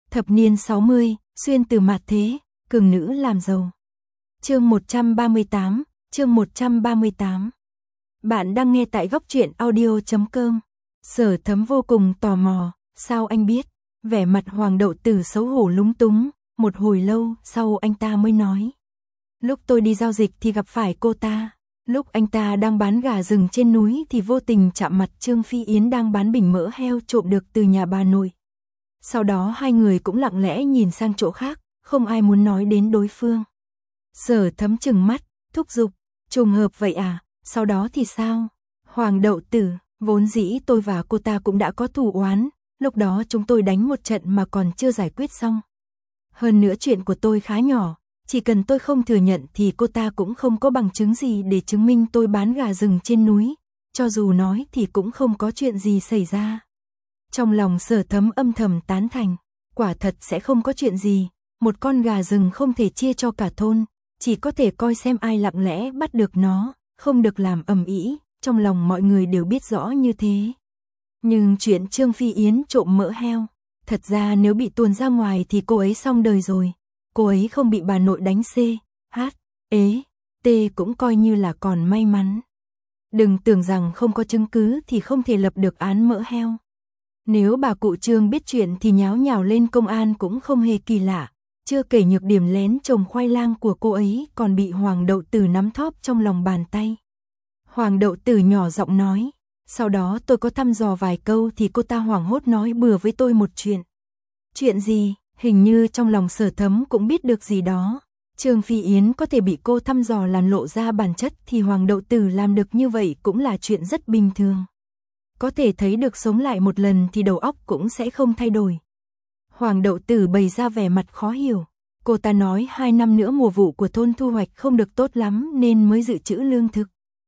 Thập niên 60, xuyên từ mạt thế, cường nữ làm giàu. Chương 138, chương 138. Bạn đang nghe tại góc truyện audio.com. Sở Thấm vô cùng tò mò, sao anh biết? Vẻ mặt Hoàng Đậu Tử xấu hổ lúng túng, một hồi lâu sau anh ta mới nói. Lúc tôi đi giao dịch thì gặp phải cô ta. Lúc anh ta đang bán gà rừng trên núi thì vô tình chạm mặt Trương Phi Yến đang bán bình mỡ heo trộm được từ nhà bà nội. Sau đó hai người cũng lặng lẽ nhìn sang chỗ khác, không ai muốn nói đến đối phương. Sở Thấm trừng mắt, thúc giục, trùng hợp vậy à, sau đó thì sao? Hoàng Đậu Tử, vốn dĩ tôi và cô ta cũng đã có thù oán, lúc đó chúng tôi đánh một trận mà còn chưa giải quyết xong. Hơn nữa chuyện của tôi khá nhỏ, chỉ cần tôi không thừa nhận thì cô ta cũng không có bằng chứng gì để chứng minh tôi bán gà rừng trên núi, cho dù nói thì cũng không có chuyện gì xảy ra. Trong lòng Sở Thấm âm thầm tán thành, quả thật sẽ không có chuyện gì, một con gà rừng không thể chia cho cả thôn, chỉ có thể coi xem ai lặng lẽ bắt được nó, không được làm ầm ĩ, trong lòng mọi người đều biết rõ như thế. Nhưng chuyện Trương Phi Yến trộm mỡ heo, thật ra nếu bị tuồn ra ngoài thì cô ấy xong đời rồi, cô ấy không bị bà nội đánh C, H, ế, T cũng coi như là còn may mắn. Đừng tưởng rằng không có chứng cứ thì không thể lập được án mỡ heo. Nếu bà cụ Trương biết chuyện thì nháo nhào lên công an cũng không hề kỳ lạ, chưa kể nhược điểm lén trồng khoai lang của cô ấy còn bị Hoàng Đậu Tử nắm thóp trong lòng bàn tay. Hoàng Đậu Tử nhỏ giọng nói, sau đó tôi có thăm dò vài câu thì cô ta hoảng hốt nói bừa với tôi một chuyện. Chuyện gì? Hình như trong lòng Sở Thấm cũng biết được gì đó. Trương Phi Yến có thể bị cô thăm dò làm lộ ra bản chất thì Hoàng Đậu Tử làm được như vậy cũng là chuyện rất bình thường. Có thể thấy được sống lại một lần thì đầu óc cũng sẽ không thay đổi. Hoàng Đậu Tử bày ra vẻ mặt khó hiểu. Cô ta nói 2 năm nữa mùa vụ của thôn thu hoạch không được tốt lắm nên mới dự trữ lương thực.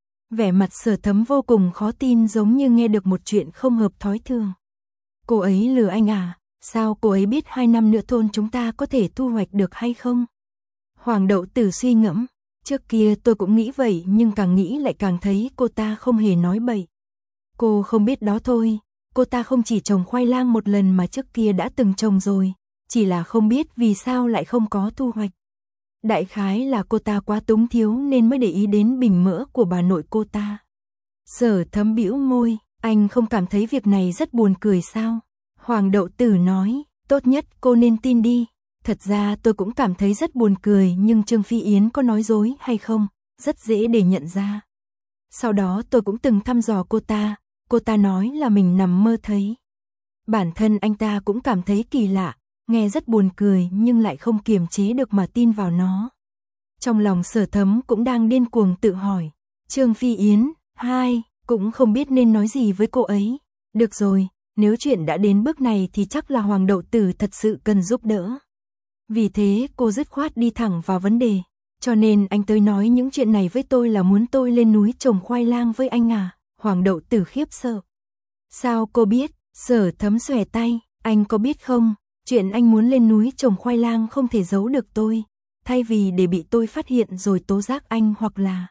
Vẻ mặt Sở Thấm vô cùng khó tin, giống như nghe được một chuyện không hợp thói thường. Cô ấy lừa anh à? Sao cô ấy biết 2 năm nữa thôn chúng ta có thể thu hoạch được hay không? Hoàng Đậu Tử suy ngẫm, trước kia tôi cũng nghĩ vậy nhưng càng nghĩ lại càng thấy cô ta không hề nói bậy. Cô không biết đó thôi, cô ta không chỉ trồng khoai lang một lần mà trước kia đã từng trồng rồi, chỉ là không biết vì sao lại không có thu hoạch. Đại khái là cô ta quá túng thiếu nên mới để ý đến bình mỡ của bà nội cô ta. Sở Thấm bĩu môi, anh không cảm thấy việc này rất buồn cười sao? Hoàng Đậu Tử nói, tốt nhất cô nên tin đi. Thật ra tôi cũng cảm thấy rất buồn cười nhưng Trương Phi Yến có nói dối hay không, rất dễ để nhận ra. Sau đó tôi cũng từng thăm dò cô ta nói là mình nằm mơ thấy. Bản thân anh ta cũng cảm thấy kỳ lạ, nghe rất buồn cười nhưng lại không kiềm chế được mà tin vào nó. Trong lòng Sở Thấm cũng đang điên cuồng tự hỏi, Trương Phi Yến, cũng không biết nên nói gì với cô ấy. Được rồi, nếu chuyện đã đến bước này thì chắc là Hoàng Đậu Tử thật sự cần giúp đỡ. Vì thế cô dứt khoát đi thẳng vào vấn đề, cho nên anh tới nói những chuyện này với tôi là muốn tôi lên núi trồng khoai lang với anh à? Hoàng Đậu Tử khiếp sợ. Sao cô biết? Sở Thấm xòe tay, anh có biết không, chuyện anh muốn lên núi trồng khoai lang không thể giấu được tôi, thay vì để bị tôi phát hiện rồi tố giác anh hoặc là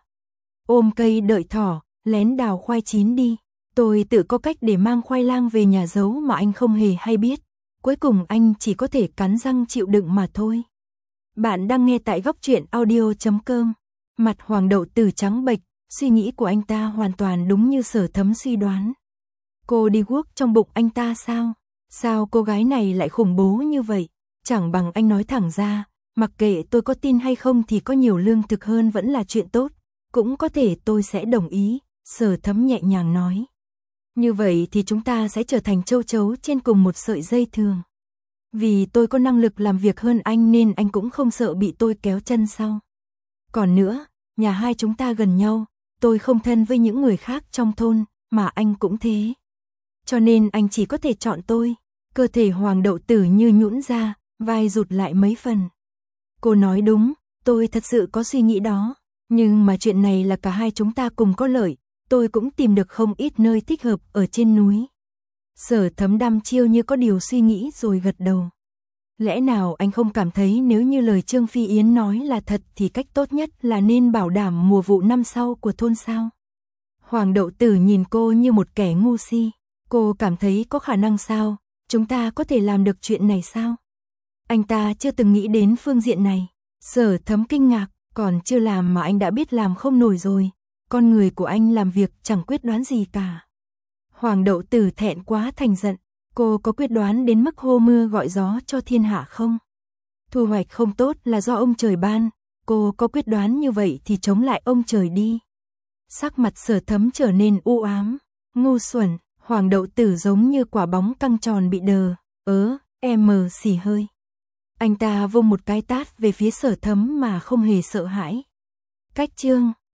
ôm cây đợi thỏ, lén đào khoai chín đi. Tôi tự có cách để mang khoai lang về nhà giấu mà anh không hề hay biết. Cuối cùng anh chỉ có thể cắn răng chịu đựng mà thôi. Bạn đang nghe tại góc truyện audio.com. Mặt Hoàng Đậu Tử trắng bệch, suy nghĩ của anh ta hoàn toàn đúng như Sở Thấm suy đoán. Cô đi guốc trong bụng anh ta sao? Sao cô gái này lại khủng bố như vậy? Chẳng bằng anh nói thẳng ra, mặc kệ tôi có tin hay không thì có nhiều lương thực hơn vẫn là chuyện tốt. Cũng có thể tôi sẽ đồng ý, Sở Thấm nhẹ nhàng nói. Như vậy thì chúng ta sẽ trở thành châu chấu trên cùng một sợi dây thường. Vì tôi có năng lực làm việc hơn anh nên anh cũng không sợ bị tôi kéo chân sau. Còn nữa, nhà hai chúng ta gần nhau, tôi không thân với những người khác trong thôn, mà anh cũng thế. Cho nên anh chỉ có thể chọn tôi. Cơ thể Hoàng Đậu Tử như nhũn ra, vai rụt lại mấy phần. Cô nói đúng, tôi thật sự có suy nghĩ đó. Nhưng mà chuyện này là cả hai chúng ta cùng có lợi. Tôi cũng tìm được không ít nơi thích hợp ở trên núi. Sở Thấm đăm chiêu như có điều suy nghĩ rồi gật đầu. Lẽ nào anh không cảm thấy nếu như lời Trương Phi Yến nói là thật thì cách tốt nhất là nên bảo đảm mùa vụ năm sau của thôn sao? Hoàng Đậu Tử nhìn cô như một kẻ ngu si. Cô cảm thấy có khả năng sao? Chúng ta có thể làm được chuyện này sao? Anh ta chưa từng nghĩ đến phương diện này. Sở Thấm kinh ngạc, còn chưa làm mà anh đã biết làm không nổi rồi. Con người của anh làm việc chẳng quyết đoán gì cả. Hoàng Đậu Tử thẹn quá thành giận. Cô có quyết đoán đến mức hô mưa gọi gió cho thiên hạ không? Thu hoạch không tốt là do ông trời ban. Cô có quyết đoán như vậy thì chống lại ông trời đi. Sắc mặt Sở Thấm trở nên u ám. Ngu xuẩn, Hoàng Đậu Tử giống như quả bóng căng tròn bị đờ. Xì hơi. Anh ta vung một cái tát về phía Sở Thấm mà không hề sợ hãi. Cách chương